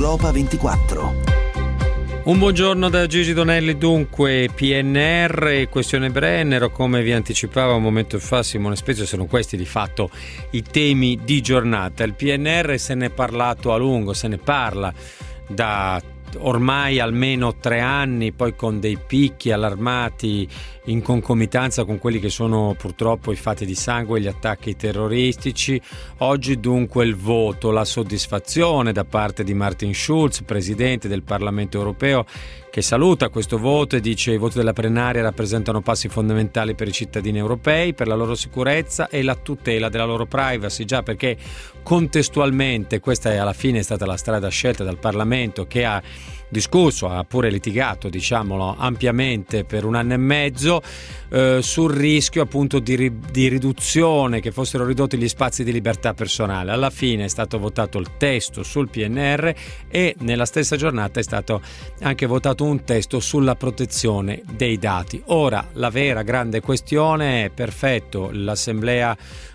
Europa 24. Un buongiorno da Gigi Donelli. Dunque, PNR, questione Brennero, come vi anticipava un momento fa Simone Spezio, sono questi di fatto i temi di giornata. Il PNR se ne è parlato a lungo, se ne parla da ormai almeno 3 anni, poi con dei picchi allarmati in concomitanza con quelli che sono purtroppo i fatti di sangue e gli attacchi terroristici. Oggi dunque il voto, la soddisfazione da parte di Martin Schulz, presidente del Parlamento europeo, che saluta questo voto e dice: i voti della plenaria rappresentano passi fondamentali per i cittadini europei, per la loro sicurezza e la tutela della loro privacy. Già, perché contestualmente questa è alla fine stata la strada scelta dal Parlamento, che ha discusso, ha pure litigato, diciamolo, ampiamente per 1 anno e mezzo sul rischio appunto di riduzione, che fossero ridotti gli spazi di libertà personale. Alla fine è stato votato il testo sul PNR e nella stessa giornata è stato anche votato un testo sulla protezione dei dati. Ora la vera grande questione è: perfetto, l'assemblea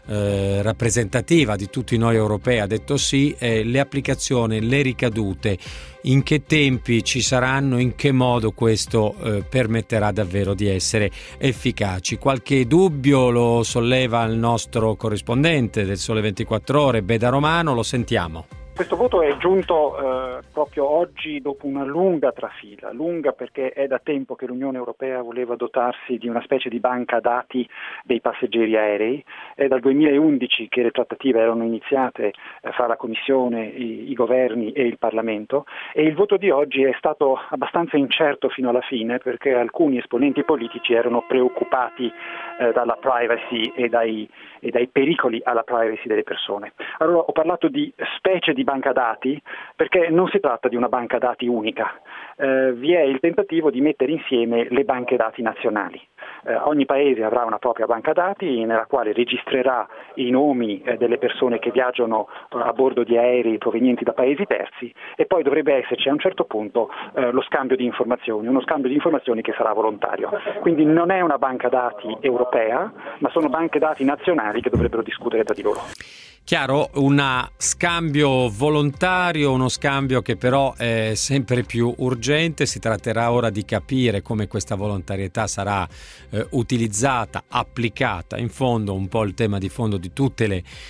rappresentativa di tutti noi europei ha detto sì, le applicazioni, le ricadute, in che tempi ci saranno, in che modo questo permetterà davvero di essere efficaci. Qualche dubbio lo solleva il nostro corrispondente del Sole 24 Ore, Beda Romano, lo sentiamo. Questo voto è giunto proprio oggi dopo una lunga trafila, lunga perché è da tempo che l'Unione Europea voleva dotarsi di una specie di banca dati dei passeggeri aerei. È dal 2011 che le trattative erano iniziate fra la Commissione, i governi e il Parlamento, e il voto di oggi è stato abbastanza incerto fino alla fine, perché alcuni esponenti politici erano preoccupati dalla privacy e dai pericoli alla privacy delle persone. Allora ho parlato di specie di banca dati perché non si tratta di una banca dati unica, vi è il tentativo di mettere insieme le banche dati nazionali. Ogni paese avrà una propria banca dati nella quale registrerà i nomi delle persone che viaggiano a bordo di aerei provenienti da paesi terzi, e poi dovrebbe esserci a un certo punto lo scambio di informazioni, uno scambio di informazioni che sarà volontario. Quindi non è una banca dati europea, ma sono banche dati nazionali che dovrebbero discutere tra di loro. Chiaro, un scambio volontario, uno scambio che però è sempre più urgente. Si tratterà ora di capire come questa volontarietà sarà utilizzata, applicata. In fondo un po' il tema di fondo di tutte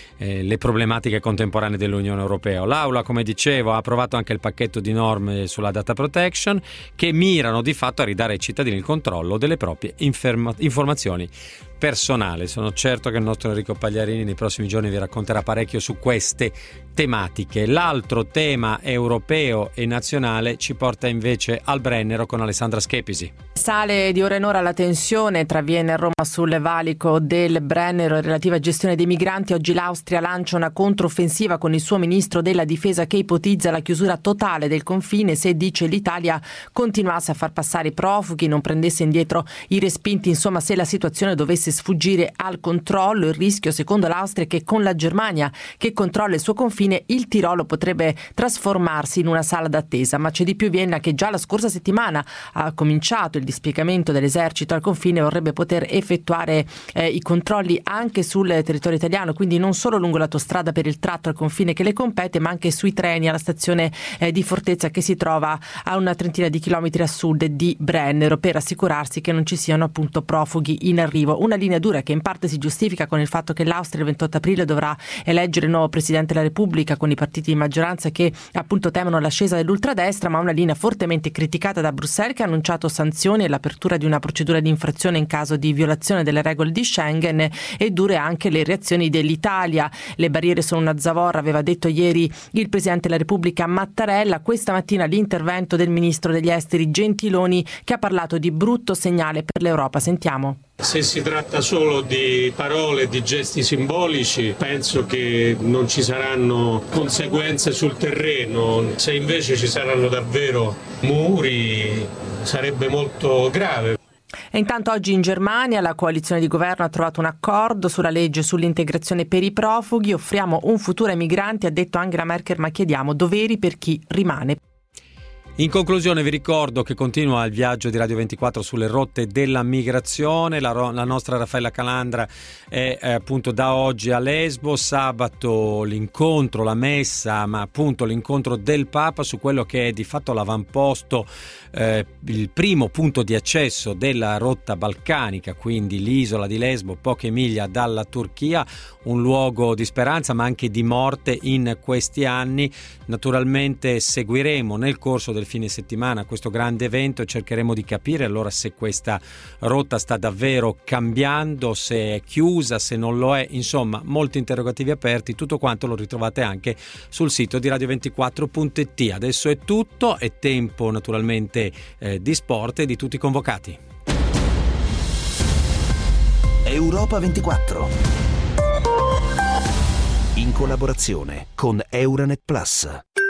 le problematiche contemporanee dell'Unione Europea. L'Aula, come dicevo, ha approvato anche il pacchetto di norme sulla data protection, che mirano di fatto a ridare ai cittadini il controllo delle proprie informazioni personale. Sono certo che il nostro Enrico Pagliarini nei prossimi giorni vi racconterà parecchio su queste tematiche. L'altro tema europeo e nazionale ci porta invece al Brennero con Alessandra Schepisi. Sale di ora in ora la tensione tra Vienna e Roma sul valico del Brennero e relativa gestione dei migranti. Oggi l'Austria lancia una controffensiva con il suo ministro della difesa che ipotizza la chiusura totale del confine se, dice, l'Italia continuasse a far passare i profughi, non prendesse indietro i respinti. Insomma, se la situazione dovesse sfuggire al controllo, il rischio, secondo l'Austria, è che con la Germania che controlla il suo confine, il Tirolo potrebbe trasformarsi in una sala d'attesa. Ma c'è di più: Vienna, che già la scorsa settimana ha cominciato il dispiegamento dell'esercito al confine, vorrebbe poter effettuare i controlli anche sul territorio italiano, quindi non solo lungo l'autostrada per il tratto al confine che le compete, ma anche sui treni alla stazione di Fortezza, che si trova a una trentina di chilometri a sud di Brennero, per assicurarsi che non ci siano appunto profughi in arrivo. Una linea dura che in parte si giustifica con il fatto che l'Austria il 28 aprile dovrà eleggere il nuovo Presidente della Repubblica con i partiti di maggioranza che appunto temono l'ascesa dell'ultradestra, ma una linea fortemente criticata da Bruxelles, che ha annunciato sanzioni e l'apertura di una procedura di infrazione in caso di violazione delle regole di Schengen, e dure anche le reazioni dell'Italia. Le barriere sono una zavorra, aveva detto ieri il Presidente della Repubblica Mattarella. Questa mattina l'intervento del Ministro degli Esteri Gentiloni, che ha parlato di brutto segnale per l'Europa. Sentiamo. Se si tratta solo di parole, di gesti simbolici, penso che non ci saranno conseguenze sul terreno. Se invece ci saranno davvero muri, sarebbe molto grave. E intanto oggi in Germania la coalizione di governo ha trovato un accordo sulla legge sull'integrazione per i profughi. Offriamo un futuro ai migranti, ha detto Angela Merkel, ma chiediamo doveri per chi rimane. In conclusione vi ricordo che continua il viaggio di Radio 24 sulle rotte della migrazione. La nostra Raffaella Calandra è appunto da oggi a Lesbo, sabato l'incontro, la messa, ma appunto l'incontro del Papa su quello che è di fatto l'avamposto, il primo punto di accesso della rotta balcanica, quindi l'isola di Lesbo, poche miglia dalla Turchia, un luogo di speranza ma anche di morte in questi anni. Naturalmente seguiremo nel corso del fine settimana questo grande evento e cercheremo di capire allora se questa rotta sta davvero cambiando, se è chiusa, se non lo è, insomma molti interrogativi aperti. Tutto quanto lo ritrovate anche sul sito di radio24.it. Adesso è tutto, è tempo naturalmente di sport e di tutti i convocati. Europa 24, in collaborazione con Euranet Plus.